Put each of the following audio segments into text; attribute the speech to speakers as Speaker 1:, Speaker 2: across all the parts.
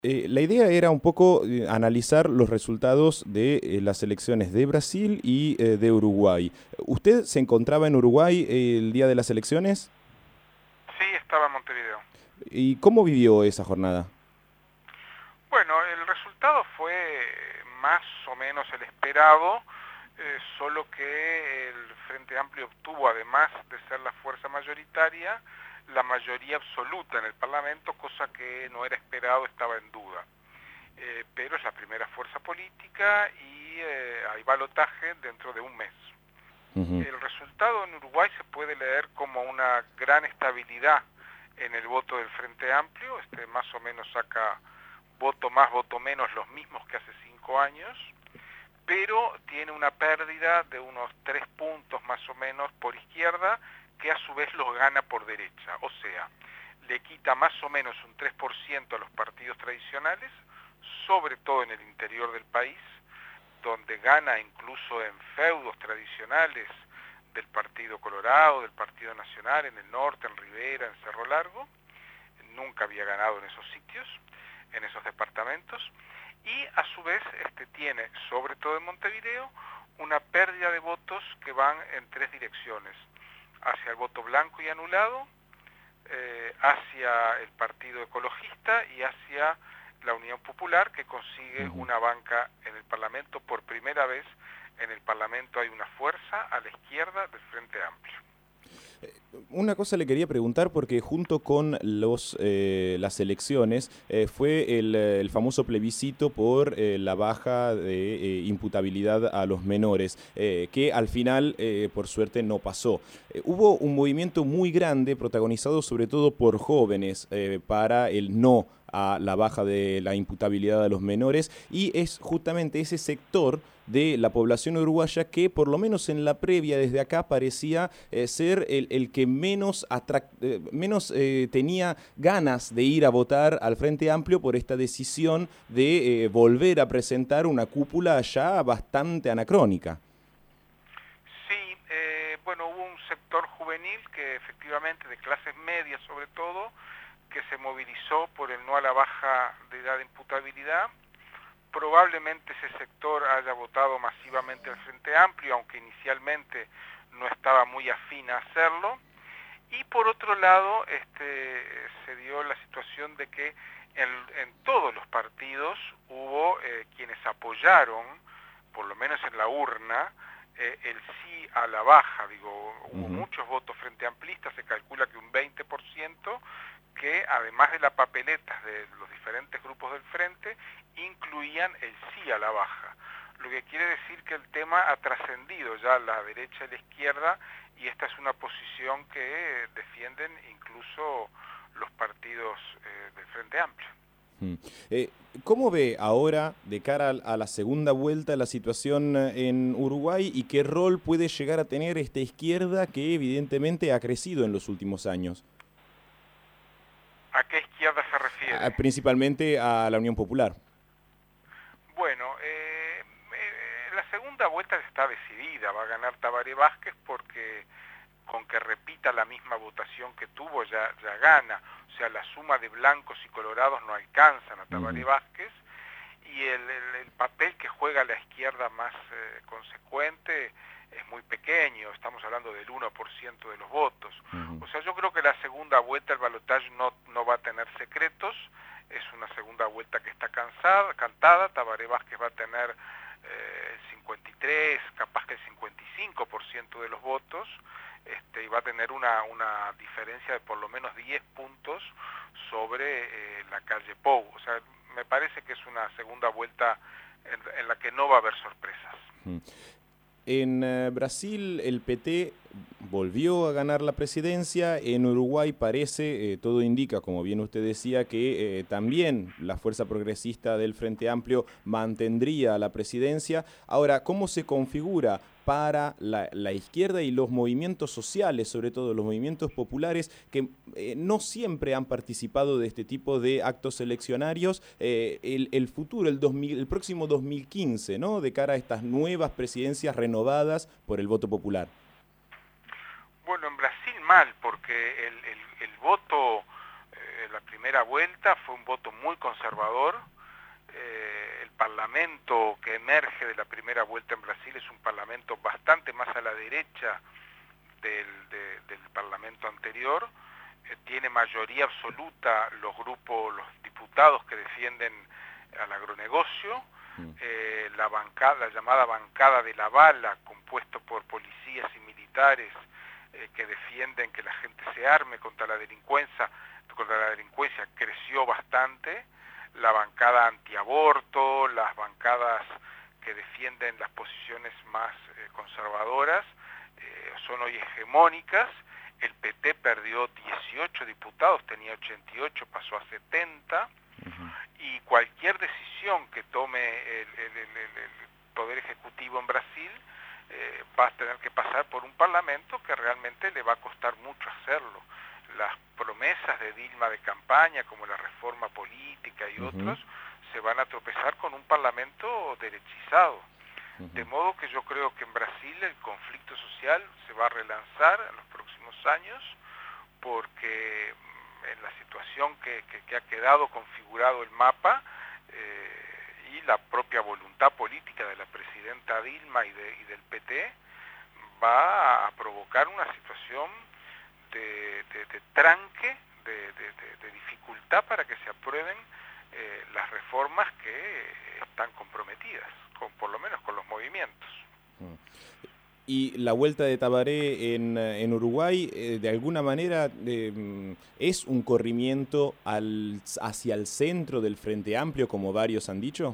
Speaker 1: La idea era un poco analizar los resultados de las elecciones de Brasil y de Uruguay. ¿Usted se encontraba en Uruguay el día de las elecciones?
Speaker 2: Sí, estaba en Montevideo.
Speaker 1: ¿Y cómo vivió esa jornada?
Speaker 2: Bueno, el resultado fue más o menos el esperado, solo que el Frente Amplio obtuvo, además de ser la fuerza mayoritaria, la mayoría absoluta en el Parlamento, cosa que no era esperado, estaba en duda. Pero es la primera fuerza política y hay balotaje dentro de un mes.
Speaker 1: Ujú.
Speaker 2: El resultado en Uruguay se puede leer como una gran estabilidad en el voto del Frente Amplio, más o menos saca voto más, voto menos, los mismos que hace 5 años, pero tiene una pérdida de unos 3 puntos más o menos por izquierda, que a su vez los gana por derecha, o sea, le quita más o menos un 3% a los partidos tradicionales, sobre todo en el interior del país, donde gana incluso en feudos tradicionales del Partido Colorado, del Partido Nacional, en el norte, en Rivera, en Cerro Largo. Nunca había ganado en esos sitios, en esos departamentos, y a su vez tiene, sobre todo en Montevideo, una pérdida de votos que van en tres direcciones: hacia el voto blanco y anulado, hacia el Partido Ecologista y hacia la Unión Popular, que consigue
Speaker 1: Ujú.
Speaker 2: una banca en el Parlamento. Por primera vez en el Parlamento hay una fuerza a la izquierda del Frente Amplio.
Speaker 1: Una cosa le quería preguntar porque junto con las elecciones fue el famoso plebiscito por la baja de imputabilidad a los menores, que al final, por suerte, no pasó. Hubo un movimiento muy grande, protagonizado sobre todo por jóvenes, para el no a la baja de la imputabilidad a los menores, y es justamente ese sector de la población uruguaya que, por lo menos en la previa, desde acá parecía ser el que menos tenía ganas de ir a votar al Frente Amplio por esta decisión de volver a presentar una cúpula ya bastante anacrónica.
Speaker 2: Sí, bueno, hubo un sector juvenil que efectivamente, de clases medias sobre todo, que se movilizó por el no a la baja de edad de imputabilidad. Probablemente ese sector haya votado masivamente al Frente Amplio, aunque inicialmente no estaba muy afín a hacerlo. Y por otro lado, se dio la situación de que en todos los partidos hubo quienes apoyaron, por lo menos en la urna, el sí a la baja. Digo, hubo
Speaker 1: Ujú.
Speaker 2: muchos votos frente amplistas, se calcula que un 20%, que además de las papeletas de los diferentes grupos del frente, incluían el sí a la baja. Lo que quiere decir que el tema ha trascendido ya la derecha y la izquierda, y esta es una posición que defienden incluso los partidos del Frente Amplio.
Speaker 1: Mm. Eh, ¿Cómo ve ahora, de cara a la segunda vuelta, la situación en Uruguay y qué rol puede llegar a tener esta izquierda que evidentemente ha crecido en los últimos años?
Speaker 2: ¿A qué izquierda se refiere?
Speaker 1: Principalmente a la Unión Popular.
Speaker 2: Bueno, la segunda vuelta está decidida, va a ganar Tabaré Vázquez, porque con que repita la misma votación que tuvo ya gana. O sea, la suma de blancos y colorados no alcanzan a Tabaré
Speaker 1: Ujú.
Speaker 2: Vázquez, y el papel que juega la izquierda más consecuente es muy pequeño, estamos hablando del 1% de los votos.
Speaker 1: Ujú.
Speaker 2: O sea, yo creo que la segunda vuelta, el balotaje no va a tener secretos, es una segunda vuelta que está cantada. Tabaré Vázquez va a tener el 53, capaz que el 55% de los votos, y va a tener una diferencia de por lo menos 10 puntos sobre la calle Pou. O sea, me parece que es una segunda vuelta en la que no va a haber sorpresas.
Speaker 1: Ujú. En Brasil el PT volvió a ganar la presidencia, en Uruguay parece, todo indica, como bien usted decía, que también la fuerza progresista del Frente Amplio mantendría la presidencia. Ahora, ¿cómo se configura para la izquierda y los movimientos sociales, sobre todo los movimientos populares, que no siempre han participado de este tipo de actos eleccionarios, el futuro, el próximo 2015, ¿no? De cara a estas nuevas presidencias renovadas por el voto popular?
Speaker 2: Bueno, en Brasil mal, porque el voto, la primera primera vuelta fue un voto muy conservador. El parlamento que emerge de la primera vuelta en Brasil es un parlamento bastante más a la derecha del parlamento anterior. Tiene mayoría absoluta los diputados que defienden al agronegocio. La llamada bancada de la bala, compuesto por policías y militares que defienden que la gente se arme contra la delincuencia, creció bastante. La bancada antiaborto, las bancadas que defienden las posiciones más conservadoras son hoy hegemónicas. El PT perdió 18 diputados, tenía 88, pasó a 70, y cualquier decisión que tome el Poder Ejecutivo en Brasil va a tener que pasar por un parlamento que realmente le va a costar mucho hacerlo. Las promesas de Dilma de campaña, como la reforma política y otros, se van a tropezar con un parlamento derechizado. De modo que yo creo que en Brasil el conflicto social se va a relanzar en los próximos años, porque en la situación que ha quedado configurado el mapa y la propia voluntad política de la presidenta Dilma y del PT, va a provocar una situación de tranque, de dificultad para que se aprueben las reformas que están comprometidas, por lo menos con los movimientos.
Speaker 1: Y la vuelta de Tabaré en Uruguay, de alguna manera, ¿es un corrimiento hacia el centro del Frente Amplio, como varios han dicho?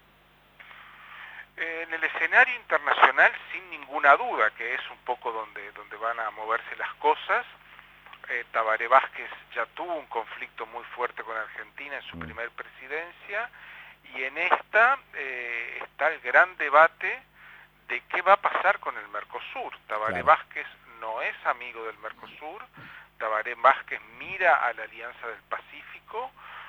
Speaker 2: En el escenario internacional, sin ninguna duda, que es un poco donde van a moverse las cosas. Tabaré Vázquez ya tuvo un conflicto muy fuerte con Argentina en su primer presidencia, y en esta está el gran debate de qué va a pasar con el Mercosur. Tabaré Vázquez no es amigo del Mercosur. Tabaré Vázquez mira a la Alianza del Pacífico,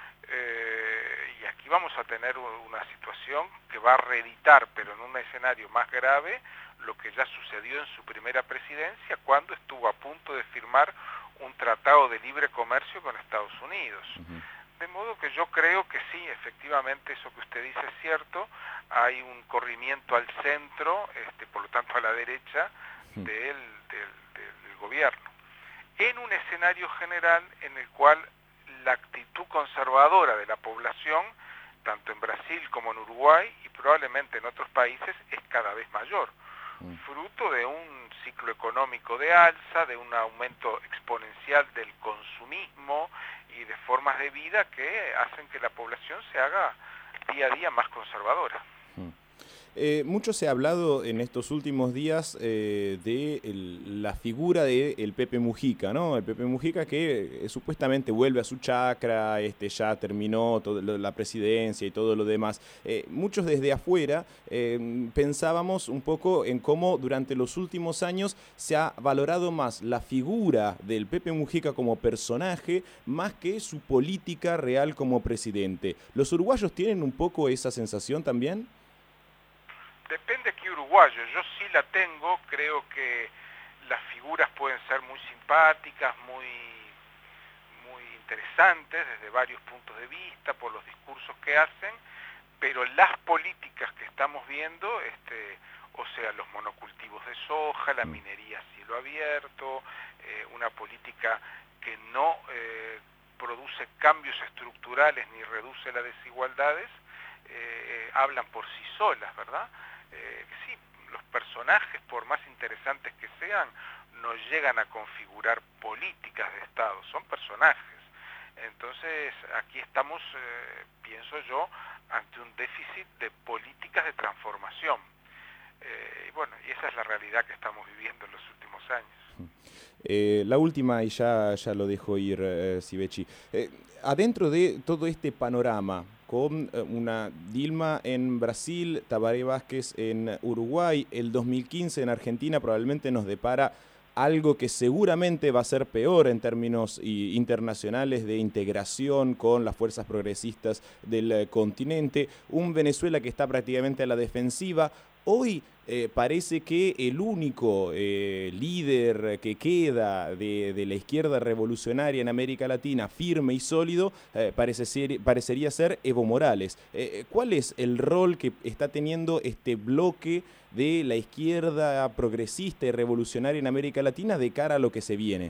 Speaker 2: y aquí vamos a tener una situación que va a reeditar, pero en un escenario más grave, lo que ya sucedió en su primera presidencia, cuando estuvo a punto de firmar un tratado de libre comercio con Estados Unidos. De modo que yo creo que sí, efectivamente, eso que usted dice es cierto. Hay un corrimiento al centro, por lo tanto a la derecha del gobierno, en un escenario general en el cual la actitud conservadora de la población, tanto en Brasil como en Uruguay y probablemente en otros países, es cada vez mayor, fruto de un ciclo económico de alza, de un aumento exponencial del consumismo y de formas de vida que hacen que la población se haga día a día más conservadora.
Speaker 1: Mucho se ha hablado en estos últimos días de la figura del Pepe Mujica, ¿no? El Pepe Mujica que supuestamente vuelve a su chacra, ya terminó la presidencia y todo lo demás. Muchos desde afuera pensábamos un poco en cómo durante los últimos años se ha valorado más la figura del Pepe Mujica como personaje más que su política real como presidente. ¿Los uruguayos tienen un poco esa sensación también?
Speaker 2: Depende aquí uruguayo, yo sí la tengo. Creo que las figuras pueden ser muy simpáticas, muy interesantes desde varios puntos de vista, por los discursos que hacen, pero las políticas que estamos viendo, o sea, los monocultivos de soja, la minería a cielo abierto, una política que no produce cambios estructurales ni reduce las desigualdades, hablan por sí solas, ¿verdad? Sí, los personajes, por más interesantes que sean, no llegan a configurar políticas de Estado, son personajes. Entonces, aquí estamos, pienso yo, ante un déficit de políticas de transformación. Y esa es la realidad que estamos viviendo en los últimos años.
Speaker 1: La última, y ya lo dejo ir, Sivechi. Adentro de todo este panorama, con una Dilma en Brasil, Tabaré Vázquez en Uruguay, el 2015 en Argentina probablemente nos depara algo que seguramente va a ser peor en términos internacionales de integración con las fuerzas progresistas del continente, un Venezuela que está prácticamente a la defensiva, Hoy parece que el único líder que queda de la izquierda revolucionaria en América Latina, firme y sólido, parecería ser Evo Morales. ¿Cuál es el rol que está teniendo este bloque de la izquierda progresista y revolucionaria en América Latina de cara a lo que se viene?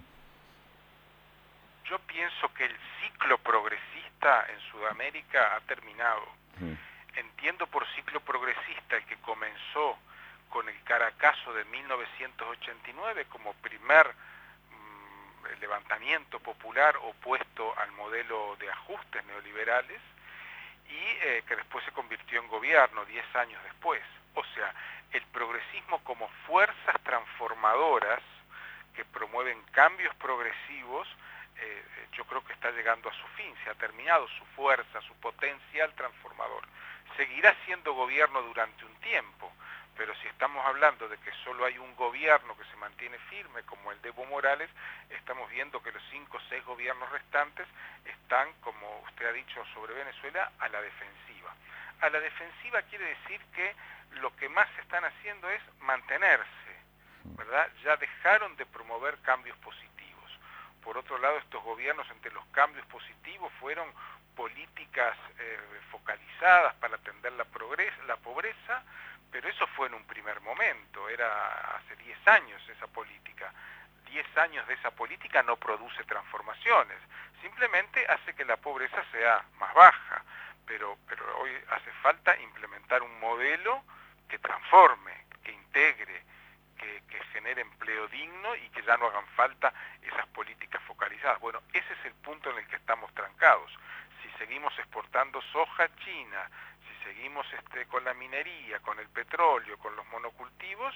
Speaker 2: Yo pienso que el ciclo progresista en Sudamérica ha terminado. Entiendo por ciclo progresista el que comenzó con el Caracazo de 1989 como primer levantamiento popular opuesto al modelo de ajustes neoliberales y que después se convirtió en gobierno 10 años después. O sea, el progresismo como fuerzas transformadoras que promueven cambios progresivos, yo creo que está llegando a su fin, se ha terminado su fuerza, su potencial transformador. Seguirá siendo gobierno durante un tiempo, pero si estamos hablando de que solo hay un gobierno que se mantiene firme, como el de Evo Morales, estamos viendo que los 5 o 6 gobiernos restantes están, como usted ha dicho sobre Venezuela, a la defensiva. A la defensiva quiere decir que lo que más están haciendo es mantenerse, ¿verdad? Ya dejaron de promover cambios positivos. Por otro lado, estos gobiernos, entre los cambios positivos, fueron políticas focalizadas para atender la pobreza, pero eso fue en un primer momento, era hace 10 años esa política. 10 años de esa política no produce transformaciones, simplemente hace que la pobreza sea más baja, pero hoy hace falta implementar un modelo que transforme, que integre, que genere empleo digno y que ya no hagan falta esas políticas focalizadas. Bueno, ese es el punto en el que estamos trancados. Si seguimos exportando soja a China, si seguimos con la minería, con el petróleo, con los monocultivos,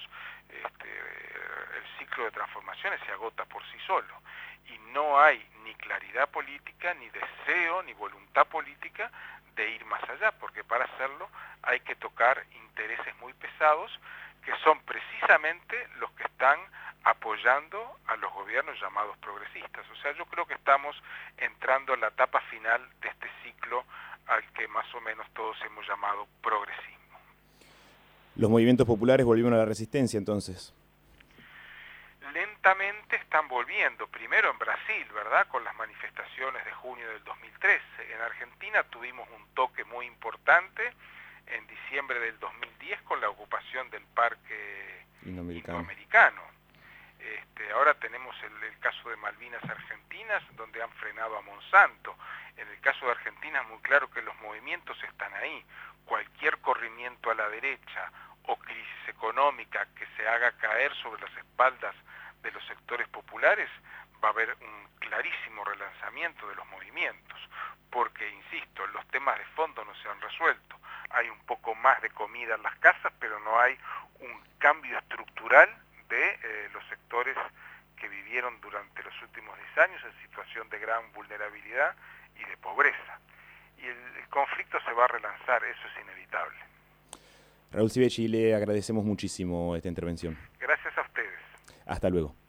Speaker 2: el ciclo de transformaciones se agota por sí solo. Y no hay ni claridad política, ni deseo, ni voluntad política de ir más allá, porque para hacerlo hay que tocar intereses muy pesados que son precisamente los que están apoyando a los gobiernos llamados progresistas. O sea, yo creo que estamos entrando en la etapa final de este ciclo al que más o menos todos hemos llamado progresismo.
Speaker 1: ¿Los movimientos populares volvieron a la resistencia entonces?
Speaker 2: Lentamente están volviendo, primero en Brasil, ¿verdad?, con las manifestaciones de junio del 2013. En Argentina tuvimos un toque muy importante en diciembre del 2010 con la ocupación del Parque Indoamericano. Ahora tenemos el caso de Malvinas Argentinas, donde han frenado a Monsanto. En el caso de Argentina es muy claro que los movimientos están ahí. Cualquier corrimiento a la derecha o crisis económica que se haga caer sobre las espaldas de los sectores populares, va a haber un clarísimo relanzamiento de los movimientos, porque, insisto, los temas de fondo no se han resuelto. Hay un poco más de comida en las casas, pero no hay un cambio estructural de los sectores que vivieron durante los últimos 10 años en situación de gran vulnerabilidad y de pobreza. Y el conflicto se va a relanzar, eso es inevitable.
Speaker 1: Raúl Civecchi, le agradecemos muchísimo esta intervención.
Speaker 2: Gracias a ustedes.
Speaker 1: Hasta luego.